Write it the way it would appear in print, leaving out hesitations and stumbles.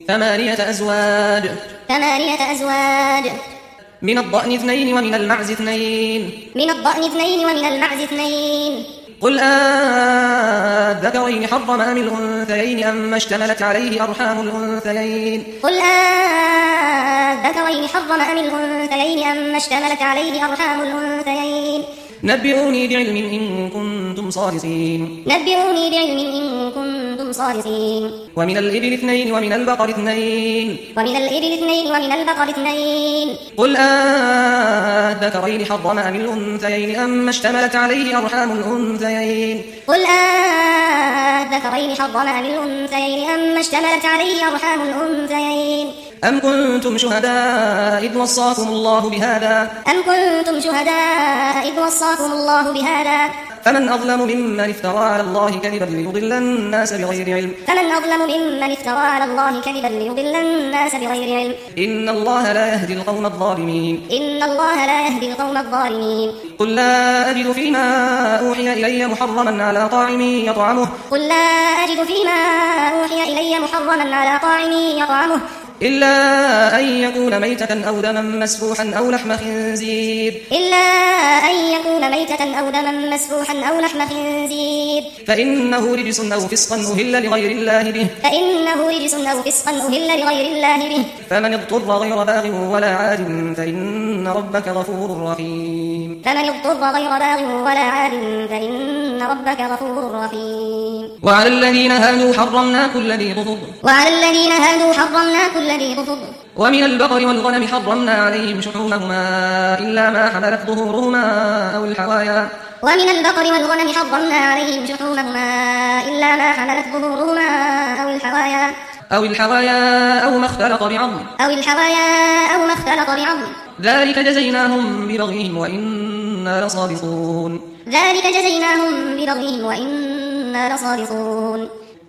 ثمانية أزواج من الضأن 2 ومن المعز 2 قل أذكرين حرم أم الأنثيين أما اشتملت عليه أرحام الأنثيين قل أذكرين حرم أم الأنثيين أما اشتملت عليه أرحام الأنثيين نبئوني بعلم إن كنتم صادقين ومن الإبل 2 ومن البقر 2 قل أذكرين حرم أم الأنثيين أما اشتملت عليه أرحام الأنثيين قل أذكرين حرم أم الأنثيين أما اشتملت عليه أرحام الأنثيين أم كنتم شهداء إذ وصاكم الله بهذا فمن أظلم ممن افترى على الله كذبا ليضل الناس بغير علم إن الله لا يهدي القوم الظالمين قل لا أجد فيما أوحي إلي محرما على طاعم يطعمه إلا أن يكون ميتة أو دما مسفوحا أو لحم خنزير فإنه رجس أو فسقا أهل لغير الله به فمن اضطر غير باغ ولا عاد فإن ربك غفور رحيم وعلى الذين هادوا حرمنا كل ذي ظفر ومن البقر والغنم حرمنا عليهم شحومهما إلا ما حملت ظهورهما أو الحوايا أو ما اختلط بعظم ذلك جزيناهم ببغيهم وإنا لصادقون